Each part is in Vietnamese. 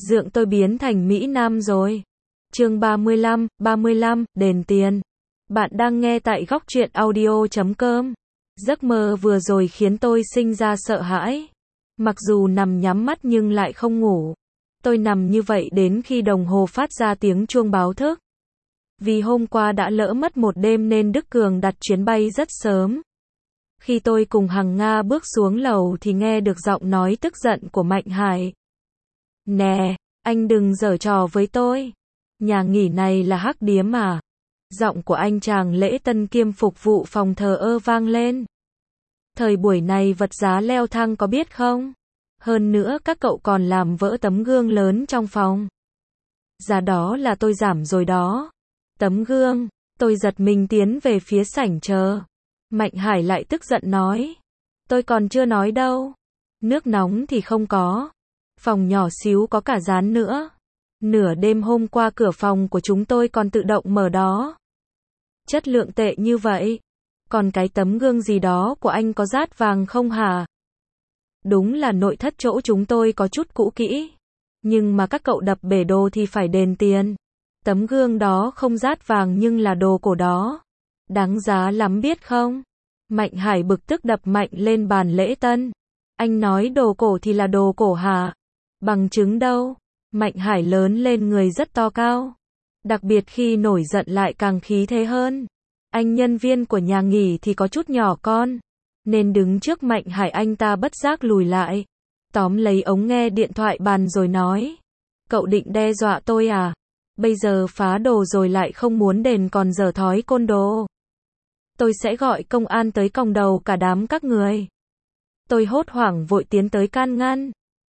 Dượng tôi biến thành Mỹ Nam rồi. Chương 35, đền tiền. Bạn đang nghe tại góc truyện audio.com. Giấc mơ vừa rồi khiến tôi sinh ra sợ hãi. Mặc dù nằm nhắm mắt nhưng lại không ngủ. Tôi nằm như vậy đến khi đồng hồ phát ra tiếng chuông báo thức. Vì hôm qua đã lỡ mất một đêm nên Đức Cường đặt chuyến bay rất sớm. Khi tôi cùng Hằng Nga bước xuống lầu thì nghe được giọng nói tức giận của Mạnh Hải. Nè, anh đừng giở trò với tôi. Nhà nghỉ này là hắc điếm à? Giọng của anh chàng lễ tân kiêm phục vụ phòng thờ ơ vang lên. Thời buổi này vật giá leo thang có biết không? Hơn nữa các cậu còn làm vỡ tấm gương lớn trong phòng. Giá đó là tôi giảm rồi đó. Tấm gương, tôi giật mình tiến về phía sảnh chờ. Mạnh Hải lại tức giận nói. Tôi còn chưa nói đâu. Nước nóng thì không có. Phòng nhỏ xíu có cả rán nữa. Nửa đêm hôm qua cửa phòng của chúng tôi còn tự động mở đó. Chất lượng tệ như vậy. Còn cái tấm gương gì đó của anh có dát vàng không hả? Đúng là nội thất chỗ chúng tôi có chút cũ kỹ. Nhưng mà các cậu đập bể đồ thì phải đền tiền. Tấm gương đó không dát vàng nhưng là đồ cổ đó. Đáng giá lắm biết không? Mạnh Hải bực tức đập mạnh lên bàn lễ tân. Anh nói đồ cổ thì là đồ cổ hả? Bằng chứng đâu? Mạnh Hải lớn lên người rất to cao. Đặc biệt khi nổi giận lại càng khí thế hơn. Anh nhân viên của nhà nghỉ thì có chút nhỏ con. Nên đứng trước Mạnh Hải anh ta bất giác lùi lại. Tóm lấy ống nghe điện thoại bàn rồi nói. Cậu định đe dọa tôi à? Bây giờ phá đồ rồi lại không muốn đền còn dở thói côn đồ. Tôi sẽ gọi công an tới còng đầu cả đám các người. Tôi hốt hoảng vội tiến tới can ngăn.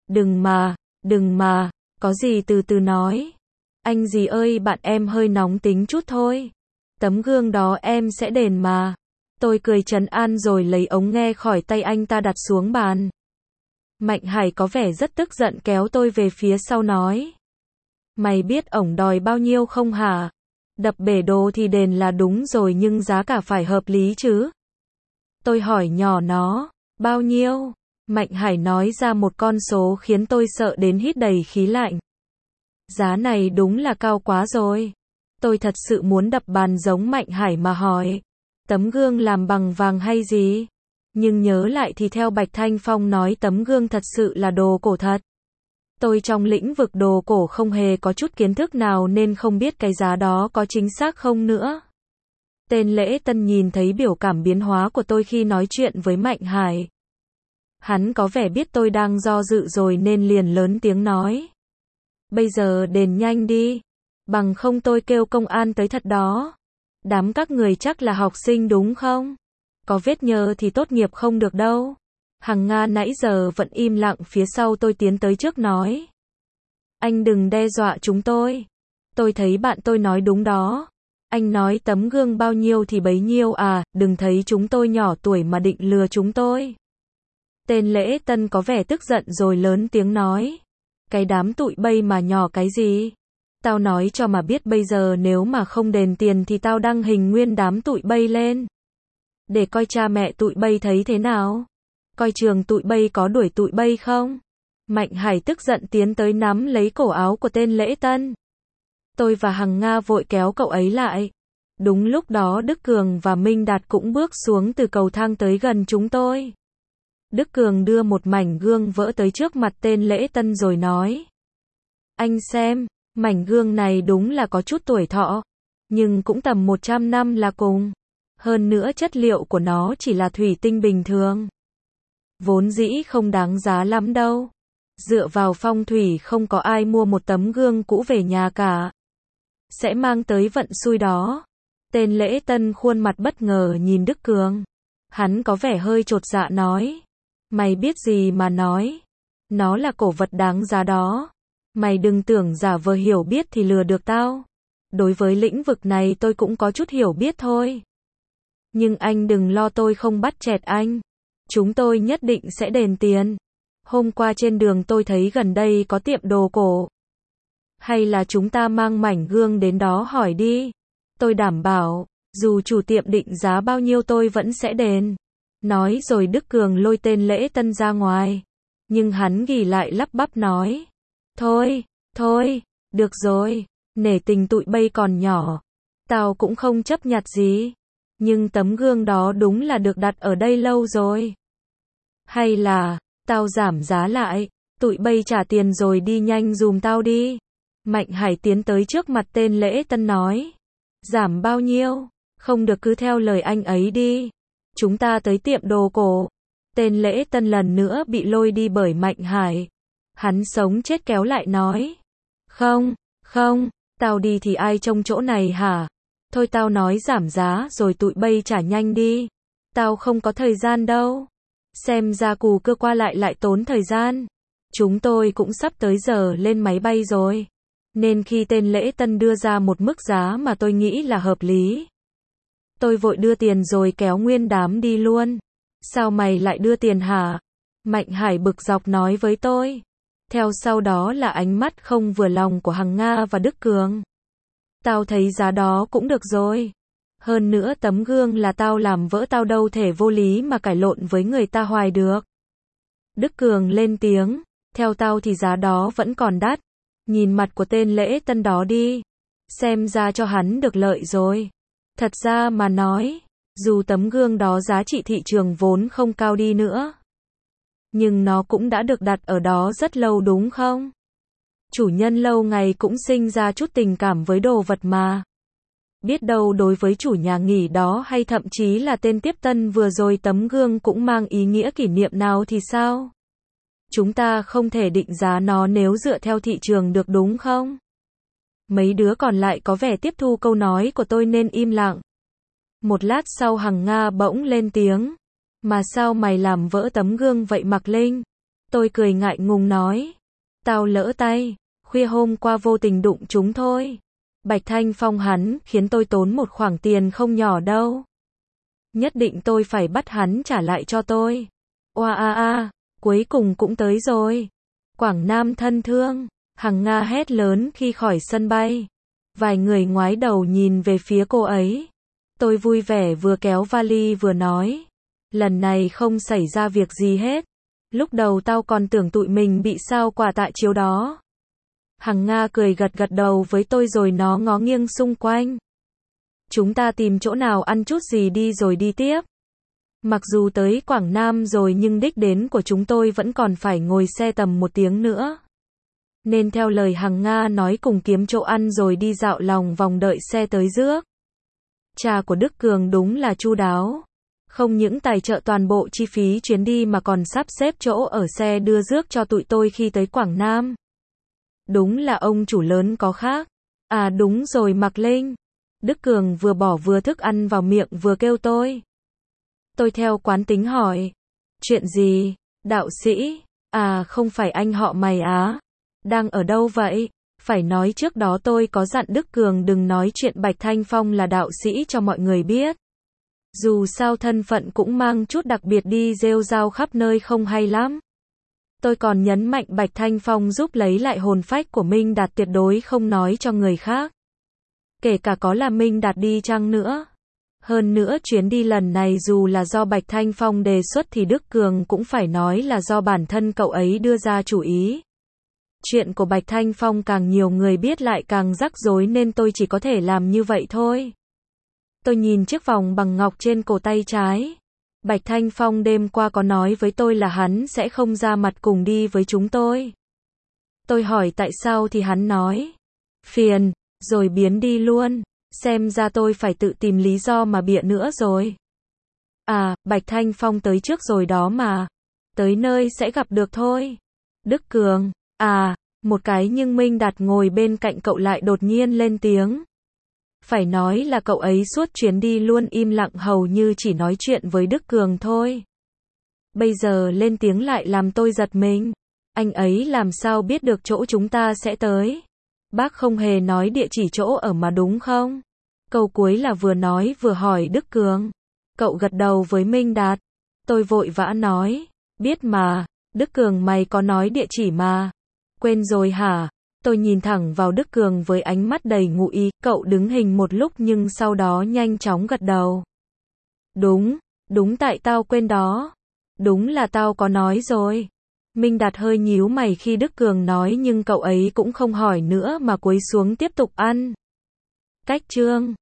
Đừng mà, có gì từ từ nói. Anh gì ơi, bạn em hơi nóng tính chút thôi. Tấm gương đó em sẽ đền mà. Tôi cười trấn an rồi lấy ống nghe khỏi tay anh ta đặt xuống bàn. Mạnh Hải có vẻ rất tức giận kéo tôi về phía sau nói. Mày biết ổng đòi bao nhiêu không hả? Đập bể đồ thì đền là đúng rồi nhưng giá cả phải hợp lý chứ. Tôi hỏi nhỏ nó, bao nhiêu? Mạnh Hải nói ra một con số khiến tôi sợ đến hít đầy khí lạnh. Giá này đúng là cao quá rồi. Tôi thật sự muốn đập bàn giống Mạnh Hải mà hỏi. Tấm gương làm bằng vàng hay gì? Nhưng nhớ lại thì theo Bạch Thanh Phong nói tấm gương thật sự là đồ cổ thật. Tôi trong lĩnh vực đồ cổ không hề có chút kiến thức nào nên không biết cái giá đó có chính xác không nữa. Tên lễ tân nhìn thấy biểu cảm biến hóa của tôi khi nói chuyện với Mạnh Hải. Hắn có vẻ biết tôi đang do dự rồi nên liền lớn tiếng nói. Bây giờ đền nhanh đi. Bằng không tôi kêu công an tới thật đó. Đám các người chắc là học sinh đúng không? Có vết nhơ thì tốt nghiệp không được đâu. Hằng Nga nãy giờ vẫn im lặng phía sau tôi tiến tới trước nói. Anh đừng đe dọa chúng tôi. Tôi thấy bạn tôi nói đúng đó. Anh nói tấm gương bao nhiêu thì bấy nhiêu à, đừng thấy chúng tôi nhỏ tuổi mà định lừa chúng tôi. Tên lễ tân có vẻ tức giận rồi lớn tiếng nói. Cái đám tụi bay mà nhỏ cái gì? Tao nói cho mà biết bây giờ nếu mà không đền tiền thì tao đăng hình nguyên đám tụi bay lên. Để coi cha mẹ tụi bay thấy thế nào. Coi trường tụi bay có đuổi tụi bay không? Mạnh Hải tức giận tiến tới nắm lấy cổ áo của tên lễ tân. Tôi và Hằng Nga vội kéo cậu ấy lại. Đúng lúc đó Đức Cường và Minh Đạt cũng bước xuống từ cầu thang tới gần chúng tôi. Đức Cường đưa một mảnh gương vỡ tới trước mặt tên lễ tân rồi nói. Anh xem, mảnh gương này đúng là có chút tuổi thọ. Nhưng cũng tầm 100 năm là cùng. Hơn nữa chất liệu của nó chỉ là thủy tinh bình thường. Vốn dĩ không đáng giá lắm đâu. Dựa vào phong thủy không có ai mua một tấm gương cũ về nhà cả. Sẽ mang tới vận xui đó. Tên lễ tân khuôn mặt bất ngờ nhìn Đức Cường. Hắn có vẻ hơi chột dạ nói. Mày biết gì mà nói. Nó là cổ vật đáng giá đó. Mày đừng tưởng giả vờ hiểu biết thì lừa được tao. Đối với lĩnh vực này tôi cũng có chút hiểu biết thôi. Nhưng anh đừng lo tôi không bắt chẹt anh. Chúng tôi nhất định sẽ đền tiền. Hôm qua trên đường tôi thấy gần đây có tiệm đồ cổ. Hay là chúng ta mang mảnh gương đến đó hỏi đi. Tôi đảm bảo, dù chủ tiệm định giá bao nhiêu tôi vẫn sẽ đền. Nói rồi Đức Cường lôi tên lễ tân ra ngoài. Nhưng hắn ghì lại lắp bắp nói. Thôi, Thôi, được rồi, nể tình tụi bay còn nhỏ. Tao cũng không chấp nhặt gì. Nhưng tấm gương đó đúng là được đặt ở đây lâu rồi. Hay là, tao giảm giá lại, tụi bay trả tiền rồi đi nhanh dùm tao đi. Mạnh Hải tiến tới trước mặt tên Lễ Tân nói. Giảm bao nhiêu? Không được cứ theo lời anh ấy đi. Chúng ta tới tiệm đồ cổ. Tên Lễ Tân lần nữa bị lôi đi bởi Mạnh Hải. Hắn sống chết kéo lại nói. Không, tao đi thì ai trông chỗ này hả? Thôi tao nói giảm giá rồi tụi bay trả nhanh đi. Tao không có thời gian đâu. Xem ra cù cơ qua lại tốn thời gian. Chúng tôi cũng sắp tới giờ lên máy bay rồi. Nên khi tên Lễ Tân đưa ra một mức giá mà tôi nghĩ là hợp lý. Tôi vội đưa tiền rồi kéo nguyên đám đi luôn. Sao mày lại đưa tiền hả? Mạnh Hải bực dọc nói với tôi. Theo sau đó là ánh mắt không vừa lòng của Hằng Nga và Đức Cường. Tao thấy giá đó cũng được rồi. Hơn nữa tấm gương là tao làm vỡ, tao đâu thể vô lý mà cãi lộn với người ta hoài được. Đức Cường lên tiếng. Theo tao thì giá đó vẫn còn đắt. Nhìn mặt của tên Lễ Tân đó đi. Xem ra cho hắn được lợi rồi. Thật ra mà nói, dù tấm gương đó giá trị thị trường vốn không cao đi nữa, nhưng nó cũng đã được đặt ở đó rất lâu đúng không? Chủ nhân lâu ngày cũng sinh ra chút tình cảm với đồ vật mà. Biết đâu đối với chủ nhà nghỉ đó hay thậm chí là tên tiếp tân vừa rồi tấm gương cũng mang ý nghĩa kỷ niệm nào thì sao? Chúng ta không thể định giá nó nếu dựa theo thị trường được đúng không? Mấy đứa còn lại có vẻ tiếp thu câu nói của tôi nên im lặng. Một lát sau Hằng Nga bỗng lên tiếng. Mà sao mày làm vỡ tấm gương vậy Mạc Linh? Tôi cười ngại ngùng nói. Tao lỡ tay, khuya hôm qua vô tình đụng chúng thôi. Bạch Thanh Phong hắn khiến tôi tốn một khoản tiền không nhỏ đâu. Nhất định tôi phải bắt hắn trả lại cho tôi. Oa cuối cùng cũng tới rồi. Quảng Nam thân thương. Hằng Nga hét lớn khi khỏi sân bay. Vài người ngoái đầu nhìn về phía cô ấy. Tôi vui vẻ vừa kéo vali vừa nói. Lần này không xảy ra việc gì hết. Lúc đầu tao còn tưởng tụi mình bị sao quả tạ chiếu đó. Hằng Nga cười gật đầu với tôi rồi nó ngó nghiêng xung quanh. Chúng ta tìm chỗ nào ăn chút gì đi rồi đi tiếp. Mặc dù tới Quảng Nam rồi nhưng đích đến của chúng tôi vẫn còn phải ngồi xe tầm 1 tiếng nữa. Nên theo lời Hằng Nga nói cùng kiếm chỗ ăn rồi đi dạo lòng vòng đợi xe tới rước. Cha của Đức Cường đúng là chu đáo. Không những tài trợ toàn bộ chi phí chuyến đi mà còn sắp xếp chỗ ở xe đưa rước cho tụi tôi khi tới Quảng Nam. Đúng là ông chủ lớn có khác. À đúng rồi Mạc Linh. Đức Cường vừa bỏ vừa thức ăn vào miệng vừa kêu tôi. Tôi theo quán tính hỏi. Chuyện gì? Đạo sĩ? À không phải anh họ mày á. Đang ở đâu vậy? Phải nói trước đó tôi có dặn Đức Cường đừng nói chuyện Bạch Thanh Phong là đạo sĩ cho mọi người biết. Dù sao thân phận cũng mang chút đặc biệt đi rêu rao khắp nơi không hay lắm. Tôi còn nhấn mạnh Bạch Thanh Phong giúp lấy lại hồn phách của Minh Đạt tuyệt đối không nói cho người khác. Kể cả có là Minh Đạt đi chăng nữa. Hơn nữa chuyến đi lần này dù là do Bạch Thanh Phong đề xuất thì Đức Cường cũng phải nói là do bản thân cậu ấy đưa ra chủ ý. Chuyện của Bạch Thanh Phong càng nhiều người biết lại càng rắc rối nên tôi chỉ có thể làm như vậy thôi. Tôi nhìn chiếc vòng bằng ngọc trên cổ tay trái. Bạch Thanh Phong đêm qua có nói với tôi là hắn sẽ không ra mặt cùng đi với chúng tôi. Tôi hỏi tại sao thì hắn nói. Phiền, rồi biến đi luôn. Xem ra tôi phải tự tìm lý do mà bịa nữa rồi. À, Bạch Thanh Phong tới trước rồi đó mà. Tới nơi sẽ gặp được thôi. Đức Cường, à, một cái nhưng Minh Đạt ngồi bên cạnh cậu lại đột nhiên lên tiếng. Phải nói là cậu ấy suốt chuyến đi luôn im lặng hầu như chỉ nói chuyện với Đức Cường thôi. Bây giờ lên tiếng lại làm tôi giật mình. Anh ấy làm sao biết được chỗ chúng ta sẽ tới? Bác không hề nói địa chỉ chỗ ở mà đúng không? Câu cuối là vừa nói vừa hỏi Đức Cường. Cậu gật đầu với Minh Đạt. Tôi vội vã nói. Biết mà, Đức Cường mày có nói địa chỉ mà. Quên rồi hả? Tôi nhìn thẳng vào Đức Cường với ánh mắt đầy ngụ ý. Cậu đứng hình một lúc nhưng sau đó nhanh chóng gật đầu. Đúng tại tao quên đó. Đúng là tao có nói rồi. Minh Đạt hơi nhíu mày khi Đức Cường nói nhưng cậu ấy cũng không hỏi nữa mà cúi xuống tiếp tục ăn. Cách chương